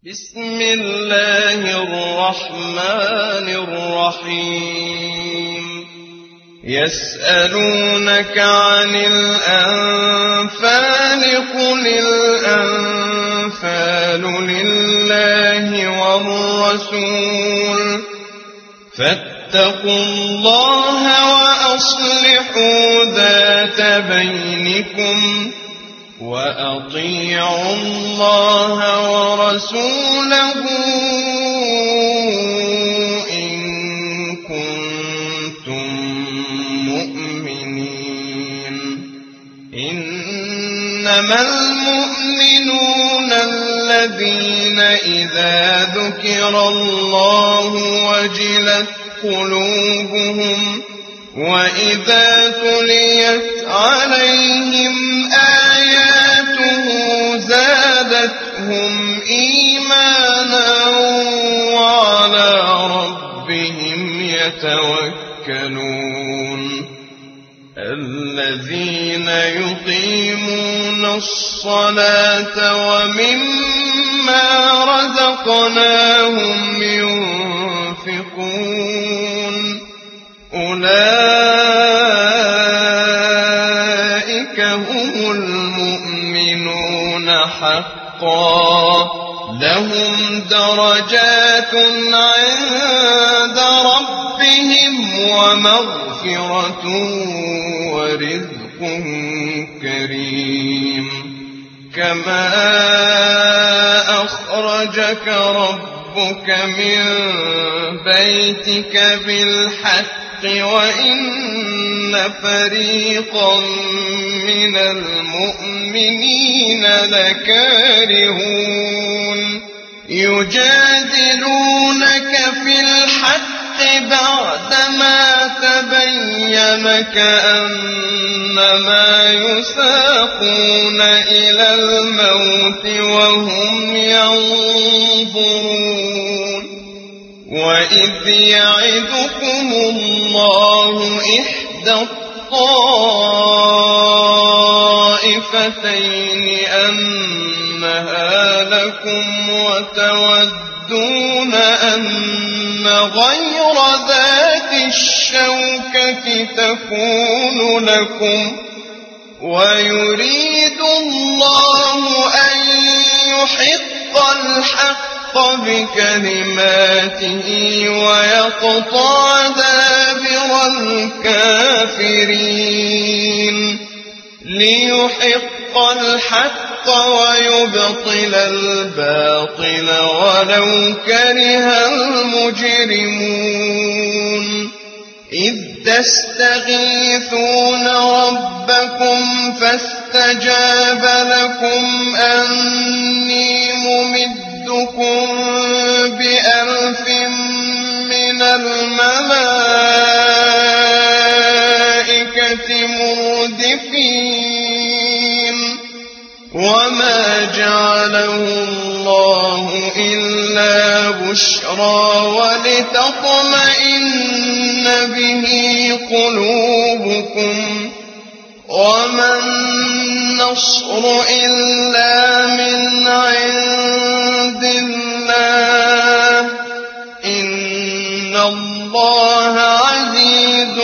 بسم الله الرحمن الرحيم يسألونك عن الأنفال قل الأنفال لله والرسول فاتقوا الله وأصلحوا ذات بينكم وأطيعوا الله ورسوله إن كنتم مؤمنين إنما المؤمنون الذين إذا ذكر الله وجلت قلوبهم وإذا تليت عليهم آياته زادتهم إيمانا وعلى ربهم يتوكلون الذين يقيمون الصلاة ومما رزقناهم ينفقون أولئك هم المؤمنون حقا لهم درجات عند ربهم ومغفرة ورزق كريم كما أخرجك ربك من بيتك بالحق وإن فريقا من المؤمنين لكارهون يجادلونك في الحق بعدما تبين كأنما يساقون إلى الموت وهم ينظرون وإذ يعدكم الله إحدى الطائفتين أنها لكم وتودون أن غير ذات الشوكة تكون لكم ويريد الله أن يحق الحق بكلماته ويقطع دابر الكافرين ليحق الحق ويبطل الباطل ولو كره المجرمون إذ تستغيثون ربكم فاستجاب لكم أني ممدكم بألف من الملائكة مردفين وما جعله الله إلا بشرى ولتطمئن به قلوبكم وما النصر إلا من عند الله إن الله عزيز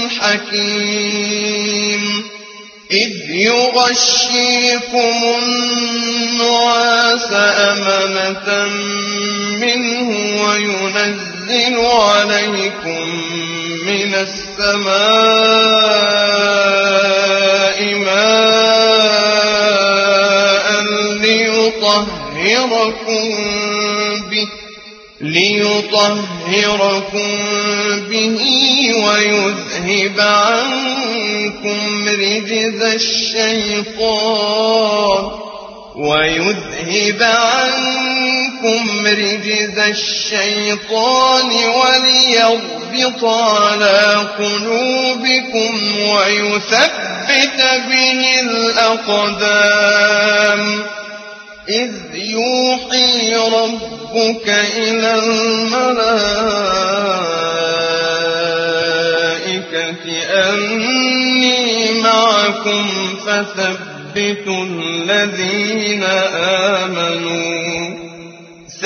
حكيم إذ يغشيكم النعاس أمنة منه وينزل عليكم من السماء ماء ليطهركم به ويذهب عنكم رجز الشيطان وليربط على قلوبكم ويثبت به الأقدام إذ يوحي ربك إلى الملائكة أني معكم فثبتوا الذين آمنوا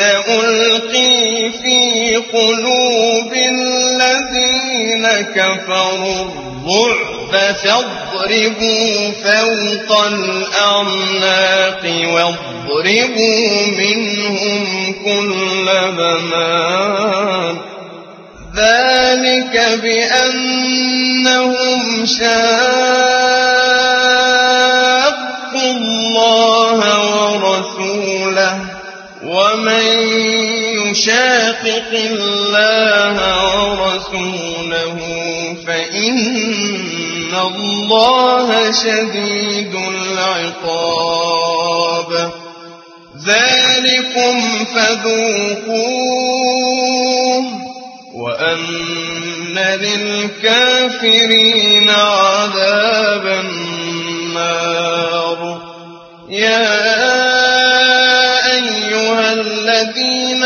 سنلقي في قلوب الذين كفروا الرعب فاضربوا فوق الأعناق واضربوا منهم كل بنان ذلك بأنهم شاقوا الله ورسوله ومن يشاقق الله ورسوله فإن الله شديد العقاب ذلكم فذوقوه وأن للكافرين عذاب النار يا أيها الذين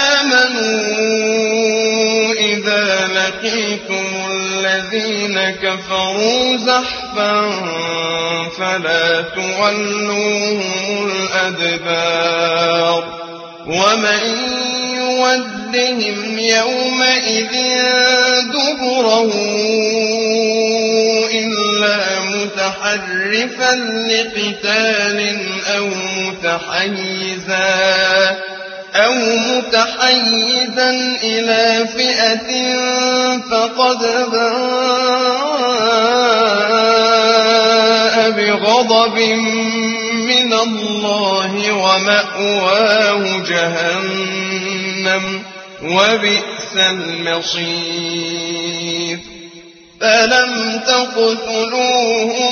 آمنوا إذا لقيتم الذين كفروا زحفا فلا تولوهم الأدبار ومن يودهم يومئذ دبره إلا متحرفا لقتال أو متحيزا إلى فئة فقد باء بغضب من الله ومأواه جهنم وبئس المصير فلم تقتلوهم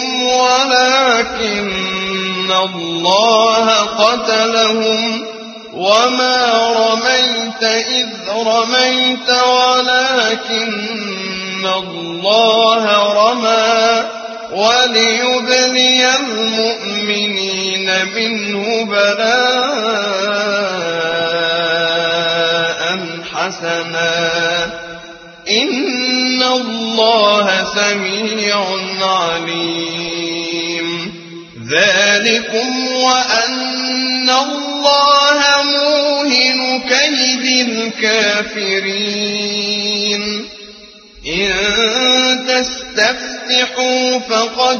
ولكن الله قتلهم وما رميت إذ رميت ولكن الله رمى وليبلي المؤمنين منه بلاء حسنا إن الله سميع عليم ذلكم وأن الله موهن كيد الكافرين إن تستفتحوا فقد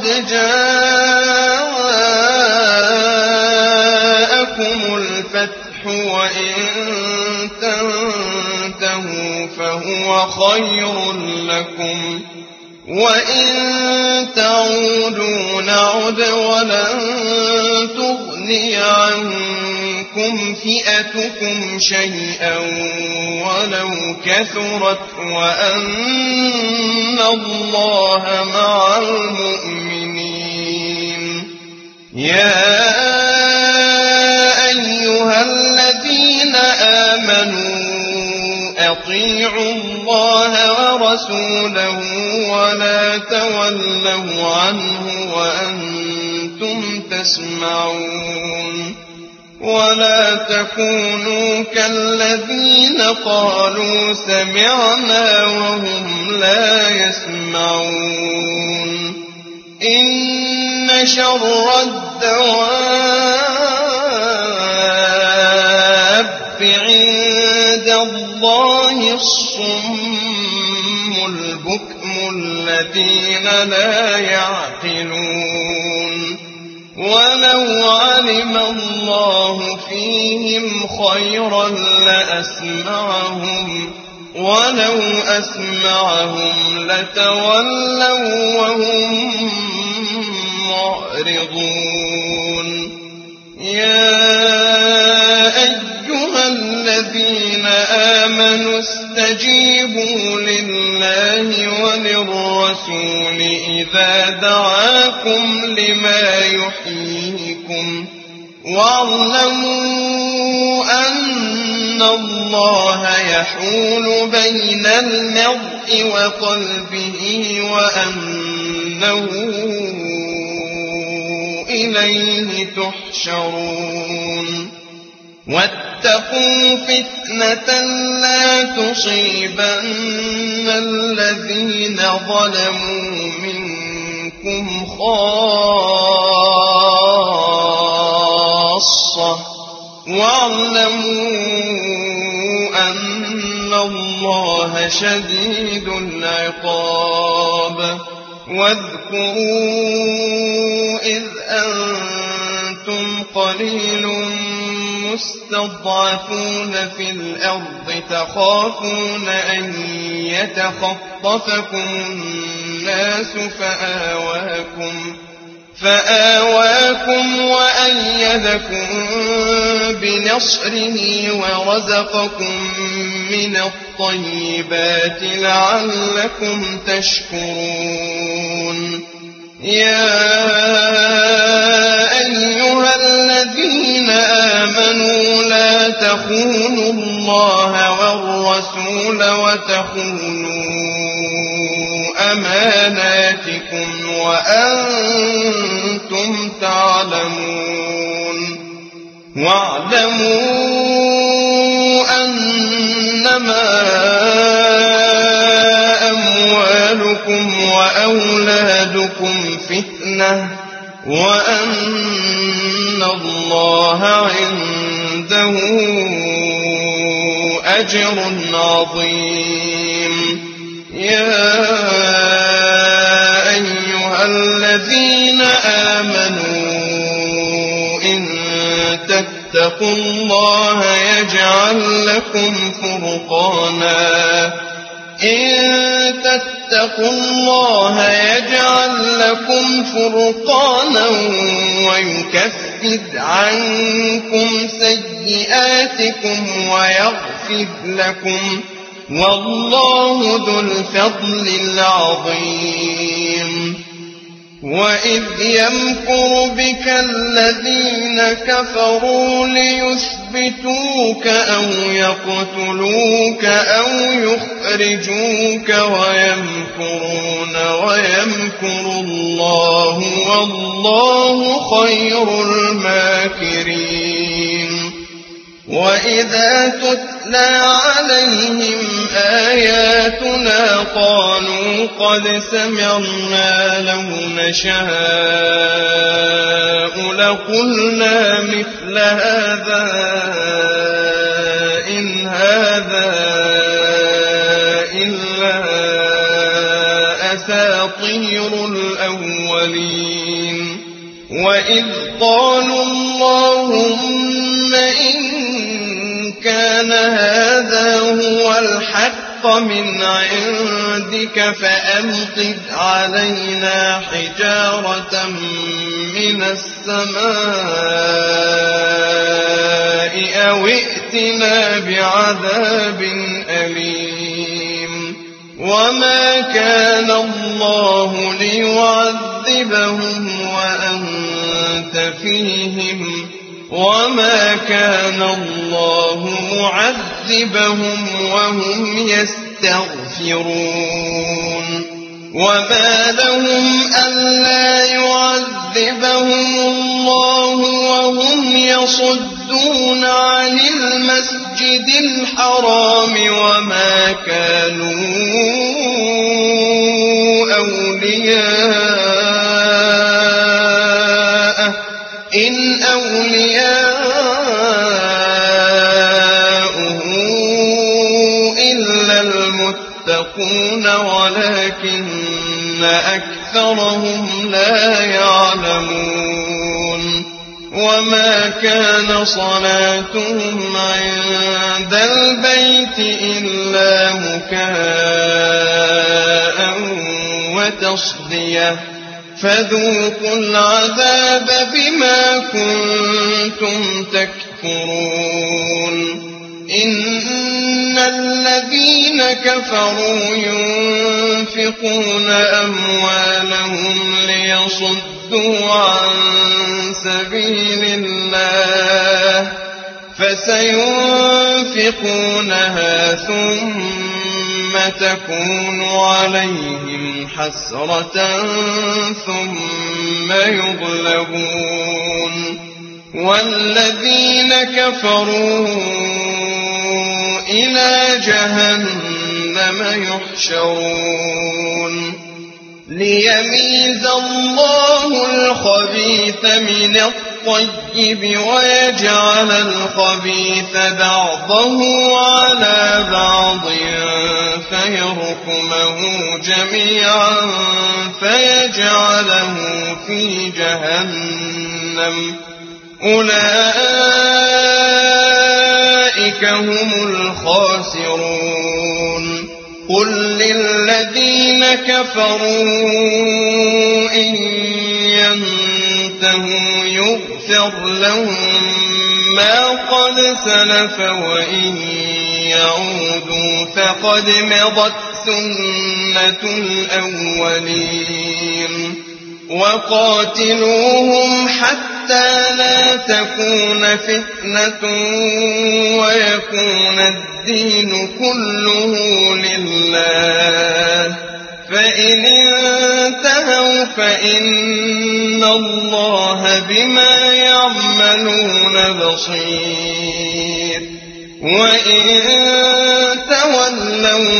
جاءكم الفتح وإن تنتهوا فهو خير لكم وإن تعودوا نعد ولن تغني عنكم فئتكم شيئا ولو كثرت وأن الله مع المؤمنين يا أيها الذين آمنوا أطيعوا الله ورسوله ولا تولوا عنه وأنتم تسمعون ولا تكونوا كالذين قالوا سمعنا وهم لا يسمعون إن شر الدواب عند الله الصم البكم الذين لا يعقلون ولو علم الله فيهم خيرا لأسمعهم ولو أسمعهم لتولوا وهم معرضون يا أيها الذين آمنوا استجيبوا لله وللرسول إذا دعاكم لما يحييكم واعلموا أن الله يحول بين المرء وقلبه وأنه إليه تحشرون واتقوا فتنة لا تصيبن الذين ظلموا منكم خاصة واعلموا الله شديد العقاب واذكروا إذ أنتم قليل مستضعفون في الأرض تخافون أن يتخطفكم الناس فآواكم وأيدكم بنصره ورزقكم من الطيبات لعلكم تشكرون يا أيها الذين آمنوا لا تخونوا الله والرسول وتخونوا أماناتكم وأنتم تعلمون واعلموا أنما أموالكم وأولادكم فتنة وأن الله عنده أجر عظيم يا أيها الذين آمنوا إن تتقوا الله يجعل لكم فرقانا ويكفر عنكم سيئاتكم ويغفر لكم والله ذو الفضل العظيم وإذ يمكر بك الذين كفروا ليثبتوك أو يقتلوك أو يخرجوك ويمكرون ويمكر الله والله خير الماكرين وإذا تتلى عليهم آياتنا قالوا قد سمعنا لو نشاء لقلنا مثل هذا إن هذا إلا أساطير الأولين وإذ قالوا اللهم إن كان هذا هو الحق من عندك فأمطر علينا حجارة من السماء أو ائتنا بعذاب أليم وما كان الله ليعذبهم وأنت فيهم وما كان الله معذبهم وهم يستغفرون وما لهم ألا يعذبهم الله وهم يصدون عن المسجد الحرام وما كانوا أولياءه إن أولياؤه إلا المتقون ولكن أكثرهم لا يعلمون وما كان صلاتهم عند البيت إلا مكاء وتصدية فذوقوا العذاب بما كنتم تكفرون إن الذين كفروا ينفقون أموالهم ليصدوا عن سبيل الله فسينفقونها ثم تكون عليهم حسرة ثم يغلبون والذين كفروا إلى جهنم يحشرون ليميز الله الخبيث من الطيب بالطيب ويجعل الخبيث بعضه على بعض فيركمه جميعا فيجعله في جهنم أولئك هم الخاسرون قل للذين كفروا إن ينتهوا يغفر لهم ما قد سلف وإن يعودوا فقد مضت سنة الأولين وقاتلوهم حتى لا تكون فتنة ويكون الدين كله لله فإن انتهوا فإن الله بما يعملون بصير وإن تولوا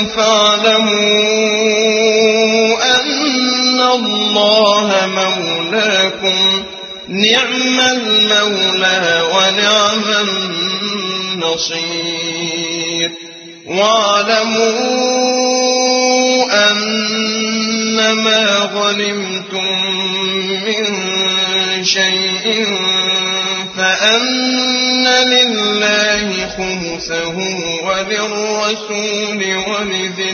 فاعلموا أن الله مولاكم نعم المولى ونعم النصير واعلموا أنما غنمتم من شيء فأن لله خمسه وللرسول ولذي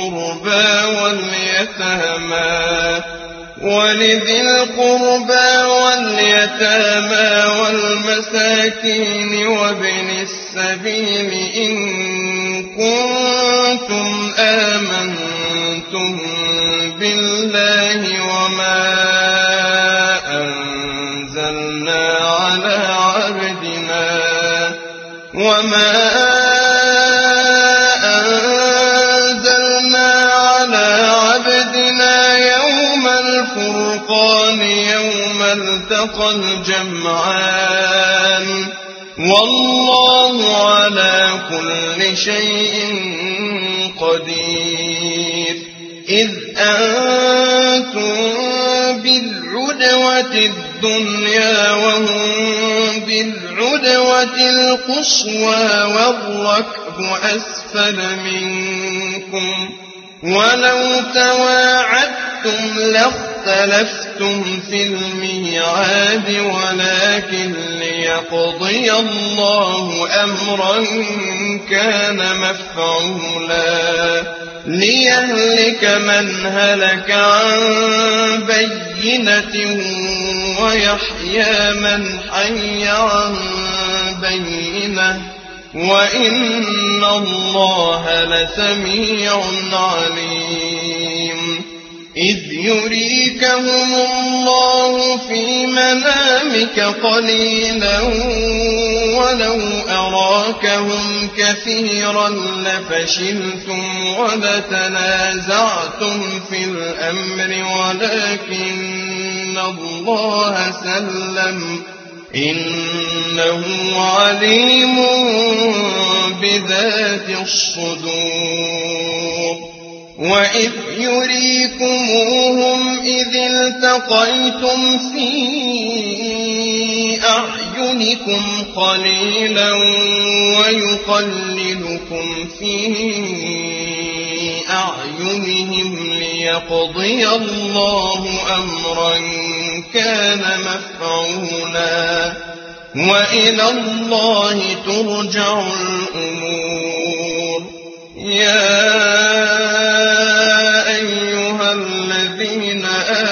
القربى واليتامى والمساكين وابن السبيل إن كنتم آمنتم بالله وما أنزلنا على عبدنا يوم الفرقان يوم التقى الجمعان والله على كل شيء قدير إذ أنتم بالعدوة الدنيا وهم بالعدوة القصوى والركب أسفل منكم ولو تواعدتم لاختلفتم في الميعاد ولكن ليقضي الله أمرا كان مفعولا ليهلك من هلك عن بينة ويحيى من حي عن بينة وإن الله لسميع عليم إذ يريكهم الله في منامك قليلا ولو أراكهم كثيرا لفشلتم ولتنازعتم في الأمر ولكن الله سلم إنه عليم بذات الصدور وإذ يريكموهم إذ التقيتم في أعينكم قليلا ويقللكم في أعينهم ليقضي الله أمرا كان مفعولا وإلى الله ترجع الأمور يا أيها الذين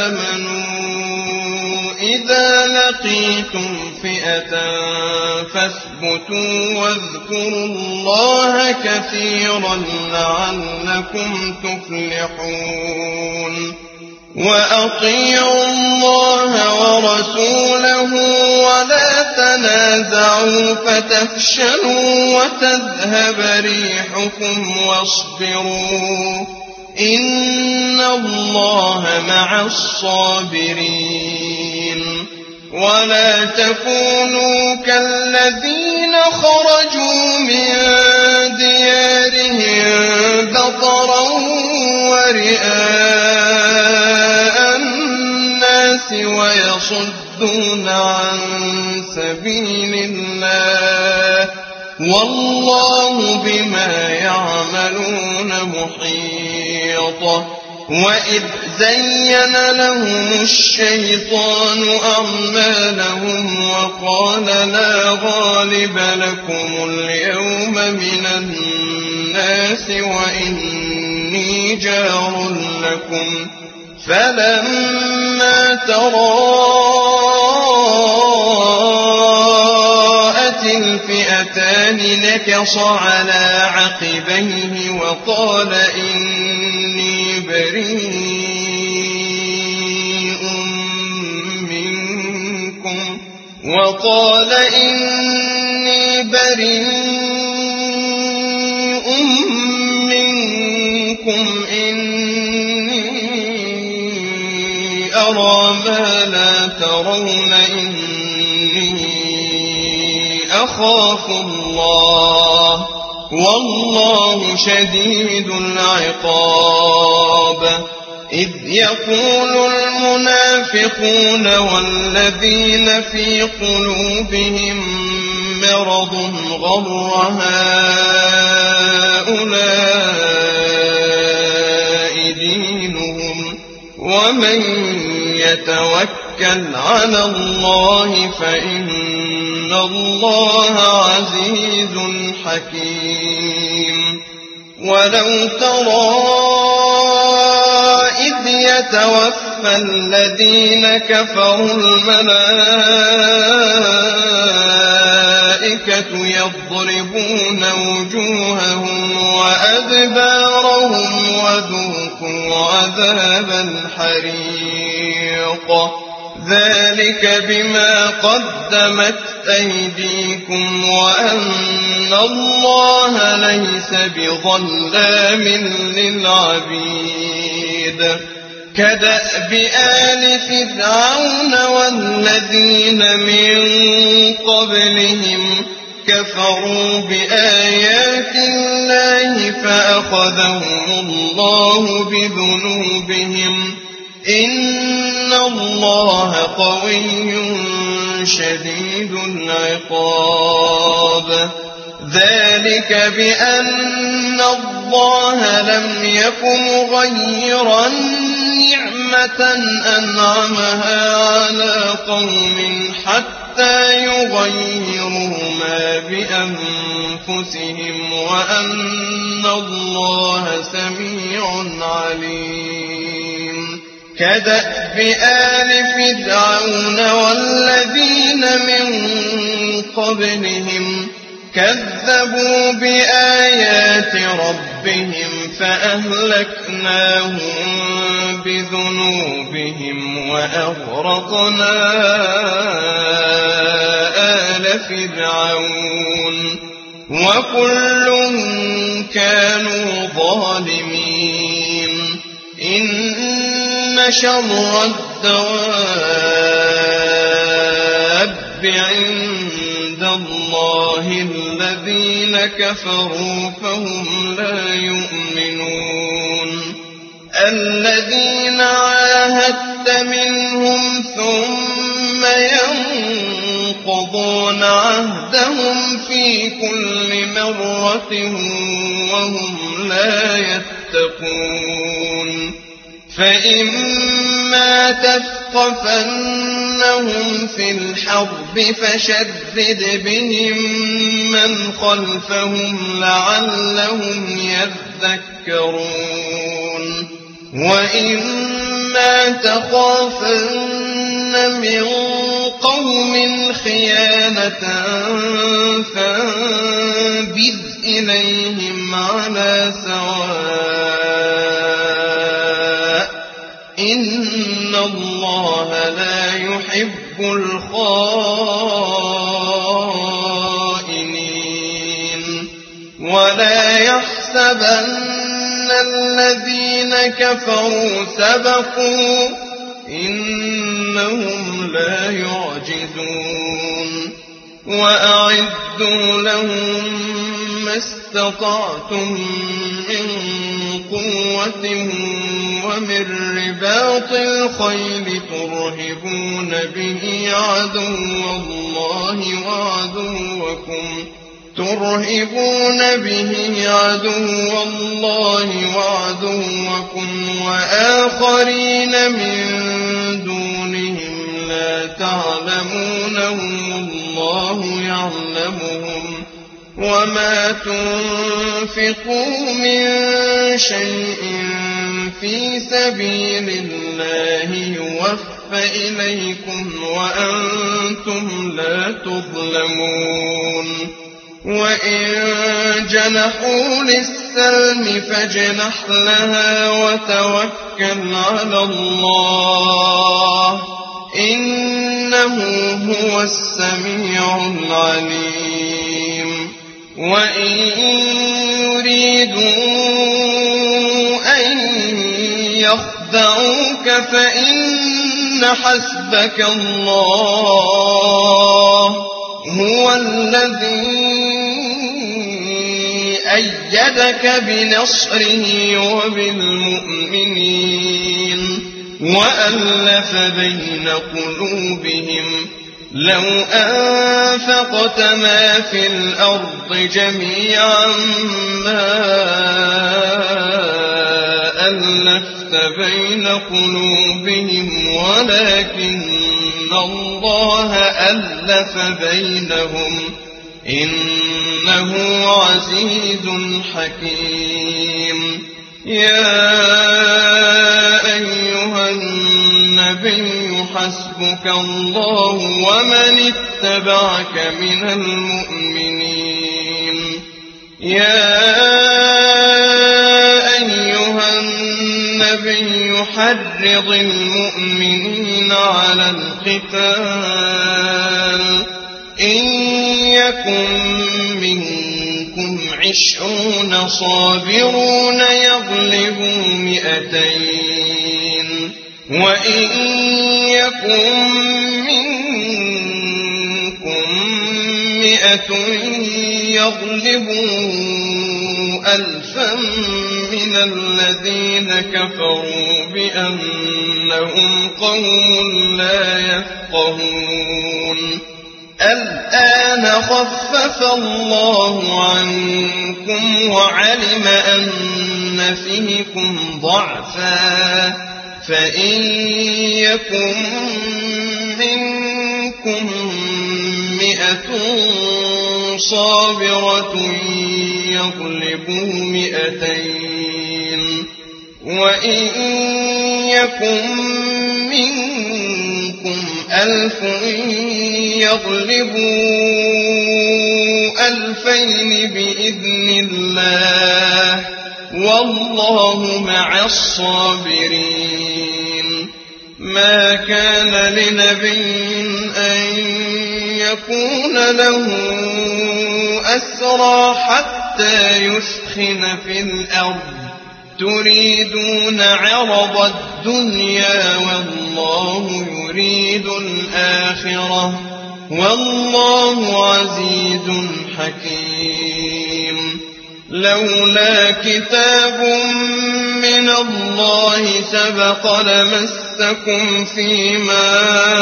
آمنوا إذا لقيتم فئة فاثبتوا واذكروا الله كثيرا لعلكم تفلحون وأطيعوا الله ورسوله ولا تنازعوا فتفشلوا وتذهب ريحكم واصبروا إن الله مع الصابرين ولا تكونوا كالذين خرجوا من ديارهم بطرا ورئاء الناس ويصدون عن سبيل الله والله بما يعملون محيط. وإذ زين لهم الشيطان أعمالهم وقال لا غالب لكم اليوم من الناس وإني جار لكم فلما تراءت الفئتان نكص على عقبيه وقال إني بريء منكم إني أرى ما لا ترون إني أخاف الله والله شديد العقاب. إذ يقول المنافقون والذين في قلوبهم مرض غر هؤلاء دينهم ومن يتوكل على الله فإن الله عزيز حكيم. ولو ترى إذ يتوفى الذين كفروا الملائكة يضربون وجوههم وأدبارهم وذوقوا عذاب الحريق ذلك بما قدمت أيديكم وأن الله ليس بظلام للعبيد. كدأب آل فرعون والذين من قبلهم كفروا بآيات الله فأخذهم الله بذنوبهم إن الله قوي شديد العقاب. ذلك بأن الله لم يكن مغيرا نعمة أنعمها على قوم حتى يغيروا ما بأنفسهم وأن الله سميع عليم. كدأب آل فرعون والذين من قبلهم كذبوا بآيات ربهم فأهلكناهم بذنوبهم وأغرقنا آل فرعون وكل كانوا ظالمين. إن شر الدواب عند الله الذين كفروا فهم لا يؤمنون. الذين عاهدت منهم ثم ينقضون عهدهم في كل مرة وهم لا يتقون. فإما تثقفنهم في الحرب فشدد بهم من خلفهم لعلهم يذكرون. وإما تخافن من قوم خيانة فانبذ إليهم على سواء إن الله لا يحب الخائنين. ولا يحسبن الذين كفروا سبقوا إنهم لا يعجزون. وأعدوا لهم ما استطعتم من قوة ومن رباط الخيل ترهبون به عدو الله وعدوكم وآخرين من دونهم لا تعلمونهم الله يعلمهم وما تنفقوا من شيء في سبيل الله يوفى إليكم وأنتم لا تظلمون وإن جنحوا للسلم فاجنح لها وتوكل على الله إنه هو السميع العليم وإن يريدوا أن يخدعوك فإن حسبك الله هو الذي أيدك بنصره وبالمؤمنين وألف بين قلوبهم لو أنفقت ما في الأرض جميعا ما ألفت بين قلوبهم ولكن الله ألف بينهم إنه عزيز حكيم يا أيها النبي حسبك الله ومن اتبعك من المؤمنين يا أيها النبي حرض المؤمنين على القتال إن يكن منكم 20 صابرون يغلبوا 200 وإن يكن منكم 100 يغلبوا 1000 من الذين كفروا بأنهم قوم لا يفقهون الآن خفف الله عنكم وعلم أن فيكم ضعفا فإن يكن منكم 100 صابرة يغلبوا 200 وإن يكن منكم 1000 يغلبوا 2000 بإذن الله والله مع الصابرين ما كان لنبي أن يكون له أسرى حتى يثخن في الأرض تريدون عرض الدنيا والله يريد الآخرة والله عزيز حكيم لولا كتاب من الله سبق لمسكم فيما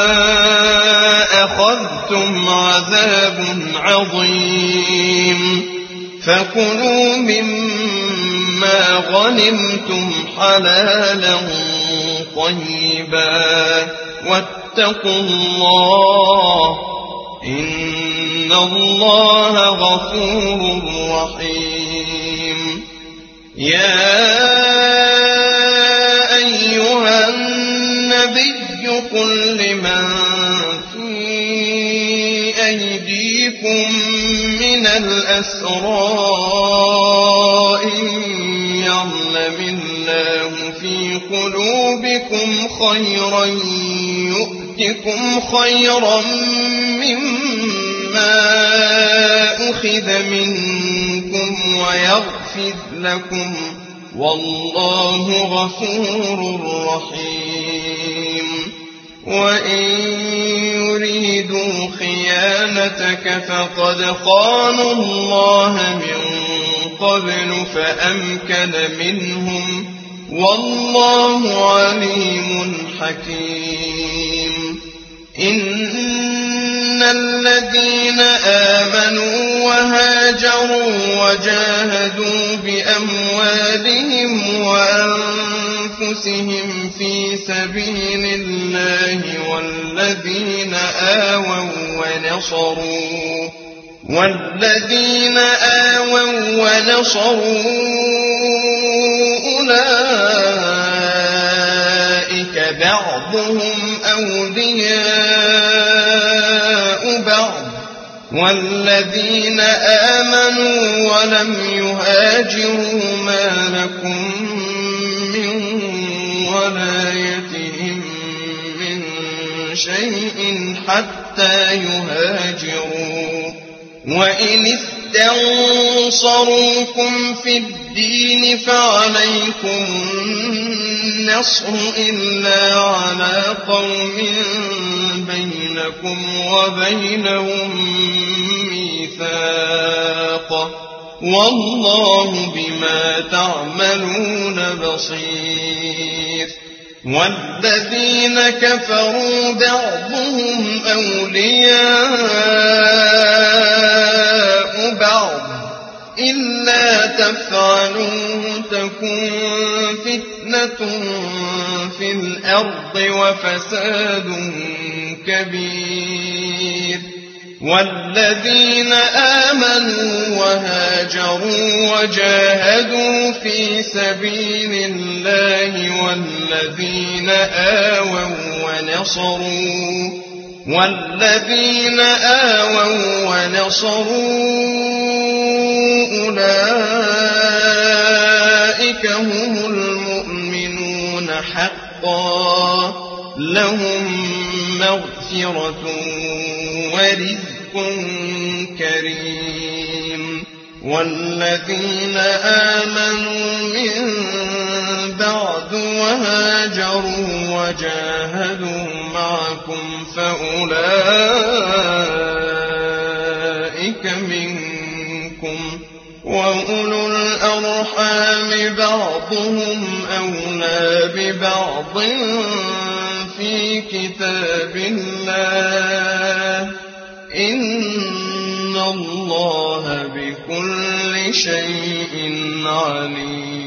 أخذتم عذاب عظيم فكلوا مما غنمتم حلالا طيبا واتقوا الله إن الله غفور رحيم يا أيها النبي قل لمن في أيديكم من الأسرى إن يعلم الله في قلوبكم خيرا يؤتكم خيرا مما أخذ منكم ويغفر لكم والله غفور رحيم وإن يريدوا خيانتك فقد خانوا الله من قبل فأمكن منهم والله عليم حكيم إن الذين آمنوا وهاجروا وجاهدوا بأموالهم وأنفسهم في سبيل الله والذين آووا ونصروا أولئك بعضهم أولياء بعض والذين آمنوا ولم يهاجروا ما لكم من ولايتهم من شيء حتى يهاجروا وإن استنصروكم في الدين فعليكم النصر إلا على قوم بينكم وبينهم ميثاق والله بما تعملون بصير والذين كفروا بعضهم أولياء بعض إلا تفعلوا تكن فتنة في الأرض وفساد كبير والذين آمنوا وهاجروا وجاهدوا في سبيل الله والذين آووا ونصروا أولئك هم المؤمنون حقا لهم مغفرة ورزق كريم والذين آمنوا من بعد وهاجروا وجاهدوا معكم فأولئك منكم وأولو الأرحام بعضهم أولى ببعض في كتاب الله إن الله بكل شيء عليم